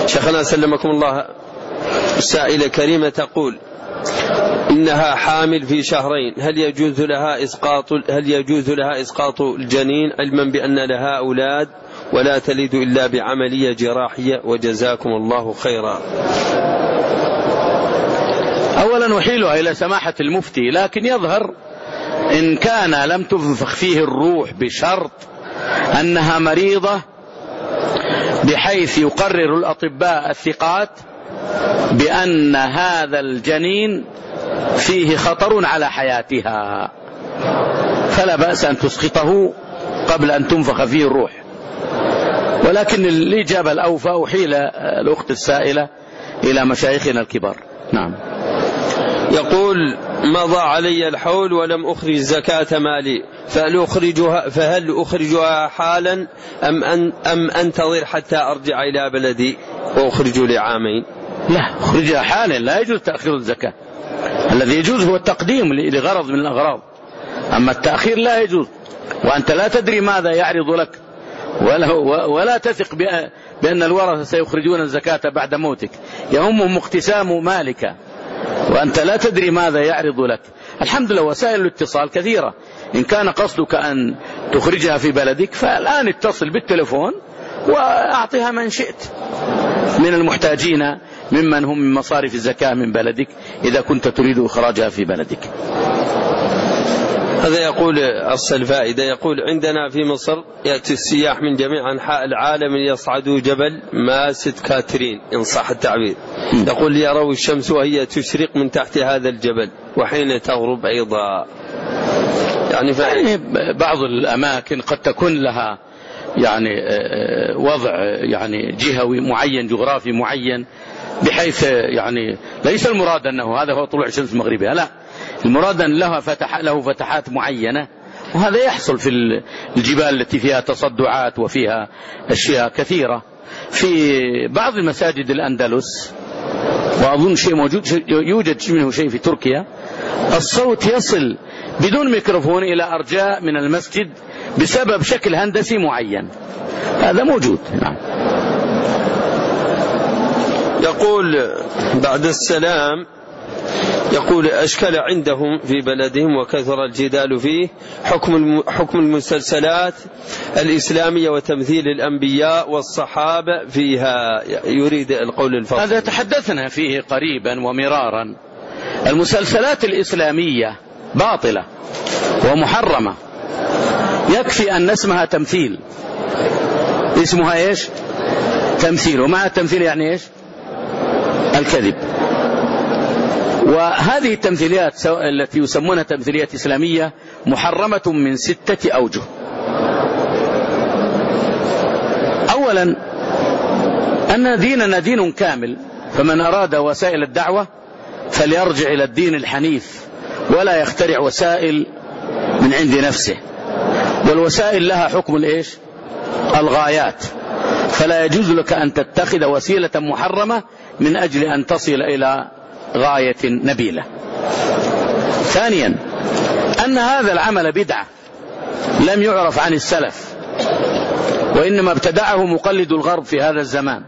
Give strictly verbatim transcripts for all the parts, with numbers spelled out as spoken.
شيخنا سلمكم الله، سائلة كريمة تقول إنها حامل في شهرين، هل يجوز لها إسقاط هل يجوز لها إسقاط الجنين علما بأن لها أولاد ولا تلد إلا بعملية جراحية؟ وجزاكم الله خيرا. أولا نحيلها إلى سماحة المفتي، لكن يظهر إن كان لم تنفخ فيه الروح بشرط أنها مريضة بحيث يقرر الأطباء الثقات بأن هذا الجنين فيه خطر على حياتها، فلا بأس أن تسقطه قبل أن تنفخ فيه الروح. ولكن الإجابة الأوفى أحيل الأخت السائلة إلى مشايخنا الكبار. نعم. يقول مضى علي الحول ولم أخرج زكاة مالي، فهل أخرجها, فهل أخرجها حالا أم, أن أم أنتظر حتى أرجع إلى بلدي وأخرج لعامين؟ لا، أخرجها حالا، لا يجوز تأخير الزكاة. الذي يجوز هو التقديم لغرض من الأغراض، أما التأخير لا يجوز، وأنت لا تدري ماذا يعرض لك، ولا, ولا تثق بأن الورثة سيخرجون الزكاة بعد موتك، يهمهم اقتسام مالك وأنت لا تدري ماذا يعرض لك. الحمد لله وسائل الاتصال كثيرة، إن كان قصدك أن تخرجها في بلدك فالآن اتصل بالتلفون وأعطيها من شئت من المحتاجين ممن هم من مصارف الزكاة من بلدك إذا كنت تريد إخراجها في بلدك. هذا يقول أصل فائدة، يقول عندنا في مصر يأتي السياح من جميع أنحاء العالم يصعدوا جبل ماست كاترين إن صح التعبير، يقول يروا الشمس وهي تشرق من تحت هذا الجبل وحين تغرب أيضا. يعني, يعني بعض الأماكن قد تكون لها يعني وضع يعني جهوي معين جغرافي معين، بحيث يعني ليس المراد أنه هذا هو طلوع الشمس مغربها، لا، المراد أن لها فتح له فتحات معينة، وهذا يحصل في الجبال التي فيها تصدعات وفيها أشياء كثيرة. في بعض المساجد الأندلس، وأظن شيء موجود يوجد منه شيء في تركيا، الصوت يصل بدون ميكروفون إلى أرجاء من المسجد بسبب شكل هندسي معين، هذا موجود. نعم. يقول بعد السلام، يقول أشكل عندهم في بلدهم وكثر الجدال فيه حكم حكم المسلسلات الإسلامية وتمثيل الأنبياء والصحابة فيها، يريد القول الفصل. هذا تحدثنا فيه قريبا ومرارا. المسلسلات الإسلامية باطلة ومحرمة، يكفي أن اسمها تمثيل، اسمها إيش؟ تمثيل، ومع التمثيل يعني إيش؟ الكذب. وهذه التمثيليات التي يسمونها تمثيليات إسلامية محرمة من ستة أوجه. أولا أن ديننا دين كامل، فمن أراد وسائل الدعوة فليرجع إلى الدين الحنيف ولا يخترع وسائل من عند نفسه، والوسائل لها حكم الإيش؟ الغايات، فلا يجوز لك أن تتخذ وسيلة محرمة من أجل أن تصل إلى غاية نبيلة. ثانيا أن هذا العمل بدعة لم يعرف عن السلف، وإنما ابتدعه مقلد الغرب في هذا الزمان.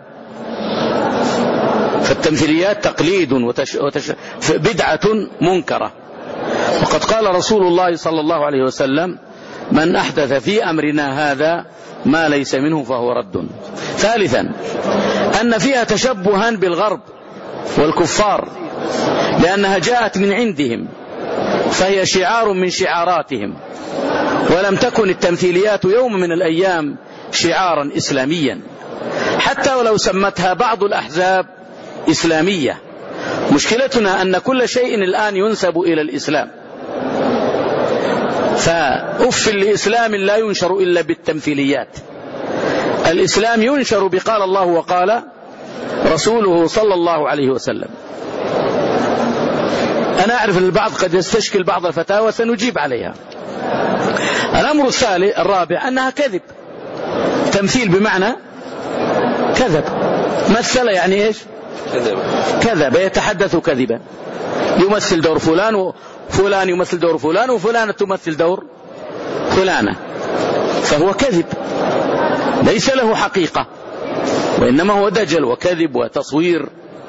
فالتمثيليات تقليد وتش... وتش... بدعة منكرة، وقد قال رسول الله صلى الله عليه وسلم: من أحدث في أمرنا هذا ما ليس منه فهو رد. ثالثا أن فيها تشبها بالغرب والكفار، لأنها جاءت من عندهم فهي شعار من شعاراتهم، ولم تكن التمثيليات يوم من الأيام شعارا إسلاميا، حتى ولو سمتها بعض الأحزاب إسلامية. مشكلتنا أن كل شيء الآن ينسب إلى الإسلام، فأف لإسلام لا ينشر إلا بالتمثيليات. الإسلام ينشر بقال الله وقال رسوله صلى الله عليه وسلم. أنا أعرف أن البعض قد يستشكل بعض الفتاوى، سنجيب عليها. الأمر الثالث الرابع أنها كذب، تمثيل بمعنى كذب، مثل يعني إيش؟ كذب. كذب يتحدث كذبا، يمثل دور فلان وفلان يمثل دور فلان وفلانة تمثل دور فلانة، فهو كذب ليس له حقيقة. وإنما هو دجل وكذب وتصوير.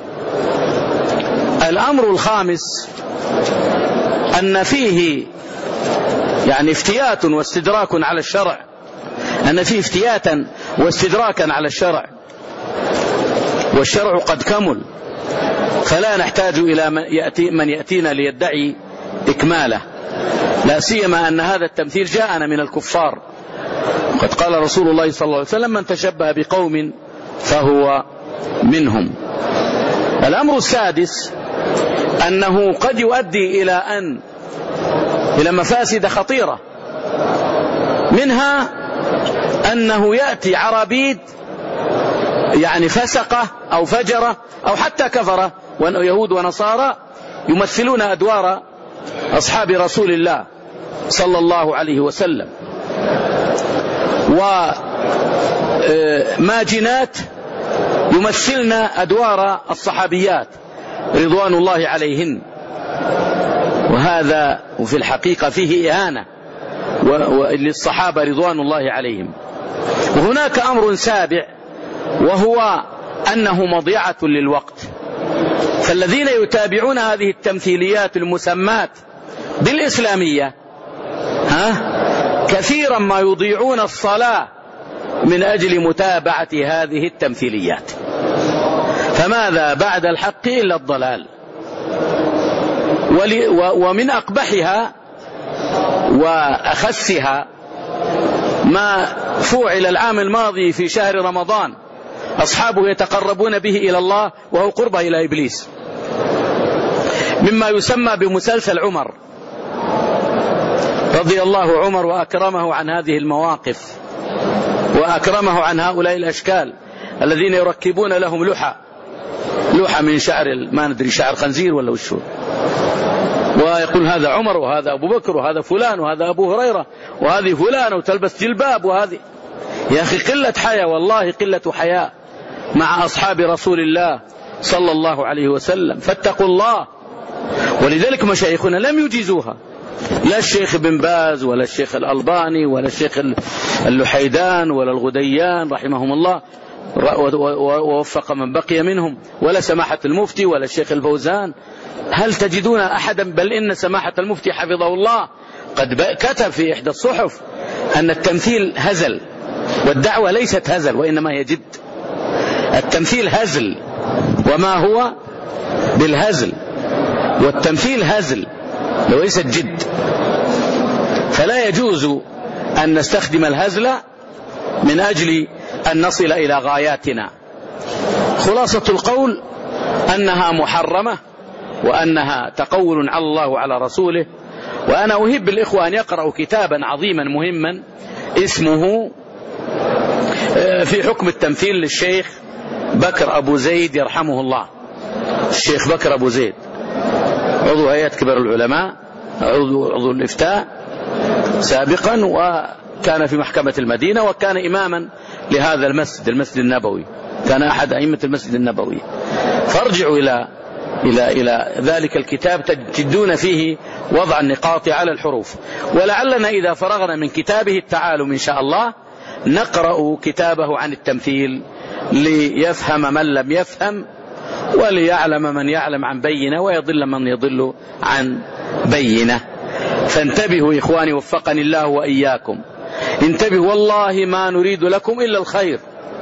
الأمر الخامس أن فيه يعني افتيات واستدراك على الشرع، أن فيه افتياتا واستدراكا على الشرع، والشرع قد كمل، فلا نحتاج إلى من, يأتي من يأتينا ليدعي إكماله، لا سيما أن هذا التمثيل جاءنا من الكفار. قد قال رسول الله صلى الله عليه وسلم: من تشبه بقوم فهو منهم. الأمر السادس أنه قد يؤدي إلى أن إلى مفاسد خطيرة، منها أنه يأتي عربيد يعني فسقة أو فجرة أو حتى كفرة ويهود ونصارى يمثلون أدوار أصحاب رسول الله صلى الله عليه وسلم، وماجنات يمثلن أدوار الصحابيات رضوان الله عليهن، وهذا وفي الحقيقة فيه إهانة للصحابة رضوان الله عليهم. وهناك أمر سابع، وهو أنه مضيعة للوقت، فالذين يتابعون هذه التمثيليات المسمات بالإسلامية ها كثيرا ما يضيعون الصلاة من أجل متابعة هذه التمثيليات، فماذا بعد الحق إلا الضلال. ومن أقبحها وأخسها ما فعل العام الماضي في شهر رمضان، أصحابه يتقربون به إلى الله وهو قربه إلى إبليس، مما يسمى بمسلسل عمر رضي الله عمر وأكرمه عن هذه المواقف، وأكرمه عن هؤلاء الأشكال الذين يركبون لهم لحى لحى من شعر ما ندري شعر خنزير ولا وشو، ويقول هذا عمر وهذا أبو بكر وهذا فلان وهذا أبو هريرة وهذه فلان وتلبس جلباب، وهذه يا أخي قلة حياة، والله قلة حياة مع أصحاب رسول الله صلى الله عليه وسلم، فاتقوا الله. ولذلك مشايخنا لم يجيزوها، لا الشيخ بن باز ولا الشيخ الألباني ولا الشيخ اللحيدان ولا الغديان رحمهم الله ووفق من بقي منهم، ولا سماحة المفتي ولا الشيخ الفوزان. هل تجدون أحدا؟ بل إن سماحة المفتي حفظه الله قد كتب في إحدى الصحف أن التمثيل هزل، والدعوة ليست هزل وإنما هي جد. التمثيل هزل وما هو بالهزل، والتمثيل هزل وليست جد، فلا يجوز أن نستخدم الهزل من أجل أن نصل إلى غاياتنا. خلاصة القول أنها محرمة، وأنها تقول على الله وعلى رسوله. وأنا أهب الإخوة أن يقرأوا كتابا عظيما مهما اسمه في حكم التمثيل للشيخ بكر أبو زيد يرحمه الله. الشيخ بكر أبو زيد عضو هيئة كبار العلماء، عضو, عضو الإفتاء سابقا، وكان في محكمة المدينة، وكان إماما لهذا المسجد المسجد النبوي، كان أحد أئمة المسجد النبوي. فارجعوا إلى إلى إلى ذلك الكتاب تجدون فيه وضع النقاط على الحروف. ولعلنا إذا فرغنا من كتابه التعالم إن شاء الله نقرأ كتابه عن التمثيل ليفهم من لم يفهم، وليعلم من يعلم عن بينة، ويضل من يضل عن بينة. فانتبهوا إخواني وفقني الله وإياكم، انتبهوا، والله ما نريد لكم إلا الخير.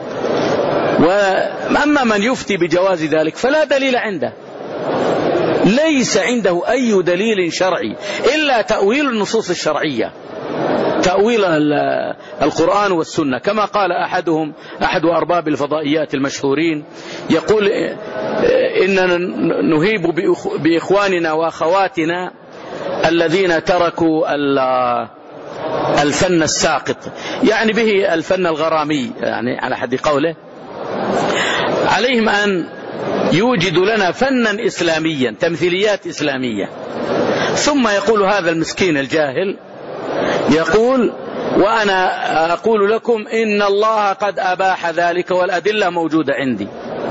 وأما من يفتي بجواز ذلك فلا دليل عنده، ليس عنده أي دليل شرعي إلا تأويل النصوص الشرعية، تأويل القرآن والسنة، كما قال أحدهم أحد أرباب الفضائيات المشهورين، يقول إننا نهيب بإخواننا وأخواتنا الذين تركوا الفن الساقط، يعني به الفن الغرامي، يعني على حد قوله، عليهم أن يوجدوا لنا فنا إسلاميا، تمثيليات إسلامية. ثم يقول هذا المسكين الجاهل، يقول وأنا أقول لكم إن الله قد أباح ذلك والأدلة موجودة عندي.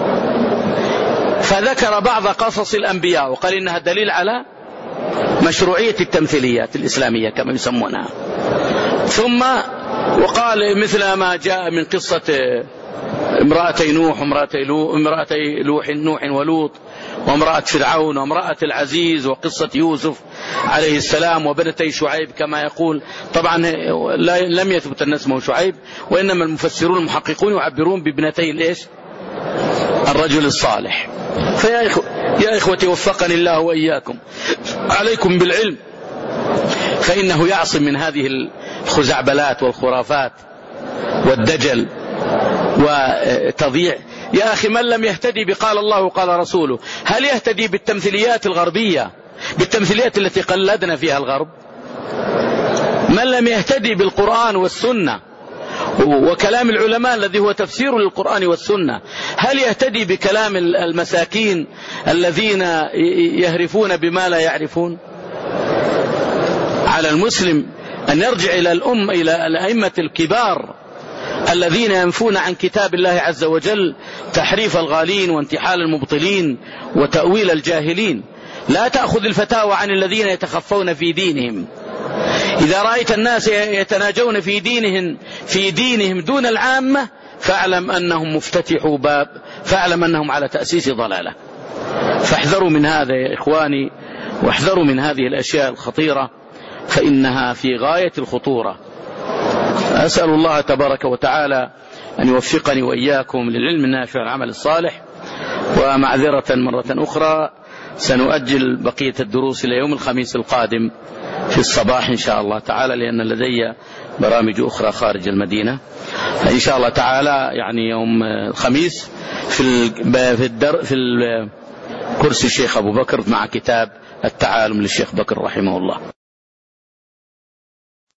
فذكر بعض قصص الأنبياء وقال إنها دليل على مشروعية التمثيليات الإسلامية كما يسمونها. ثم وقال مثل ما جاء من قصة امرأتي نوح وامرأتي لو امرأتي لوح نوح ولوط وامرأة فرعون وامرأة العزيز وقصة يوسف عليه السلام وبنتي شعيب كما يقول. طبعا لم يثبت أن اسمه شعيب، وإنما المفسرون المحققون يعبرون بابنتي الإيش؟ الرجل الصالح. فيا إخوة يا إخوتي وفقني الله وإياكم، عليكم بالعلم، فإنه يعصم من هذه الخزعبلات والخرافات والدجل وتضييع. يا أخي من لم يهتدي بقال الله وقال رسوله هل يهتدي بالتمثيليات الغربية، بالتمثيليات التي قلدنا فيها الغرب؟ من لم يهتدي بالقرآن والسنة وكلام العلماء الذي هو تفسير للقرآن والسنة هل يهتدي بكلام المساكين الذين يهرفون بما لا يعرفون؟ على المسلم أن يرجع إلى الأم إلى الأئمة الكبار الذين ينفون عن كتاب الله عز وجل تحريف الغالين وانتحال المبطلين وتأويل الجاهلين. لا تأخذ الفتاوى عن الذين يتخفون في دينهم. إذا رأيت الناس يتناجون في دينهم في دينهم دون العامة فاعلم أنهم مفتتحوا باب، فاعلم أنهم على تأسيس ضلالة. فاحذروا من هذا يا إخواني، واحذروا من هذه الأشياء الخطيرة فإنها في غاية الخطورة. أسأل الله تبارك وتعالى أن يوفقني وإياكم للعلم النافع والعمل الصالح. ومعذرة مرة أخرى سنؤجل بقية الدروس إلى يوم الخميس القادم في الصباح إن شاء الله تعالى، لأن لدي برامج أخرى خارج المدينة. فإن شاء الله تعالى يعني يوم الخميس في في الدر في كرسي الشيخ أبو بكر مع كتاب التعالم للشيخ بكر رحمه الله.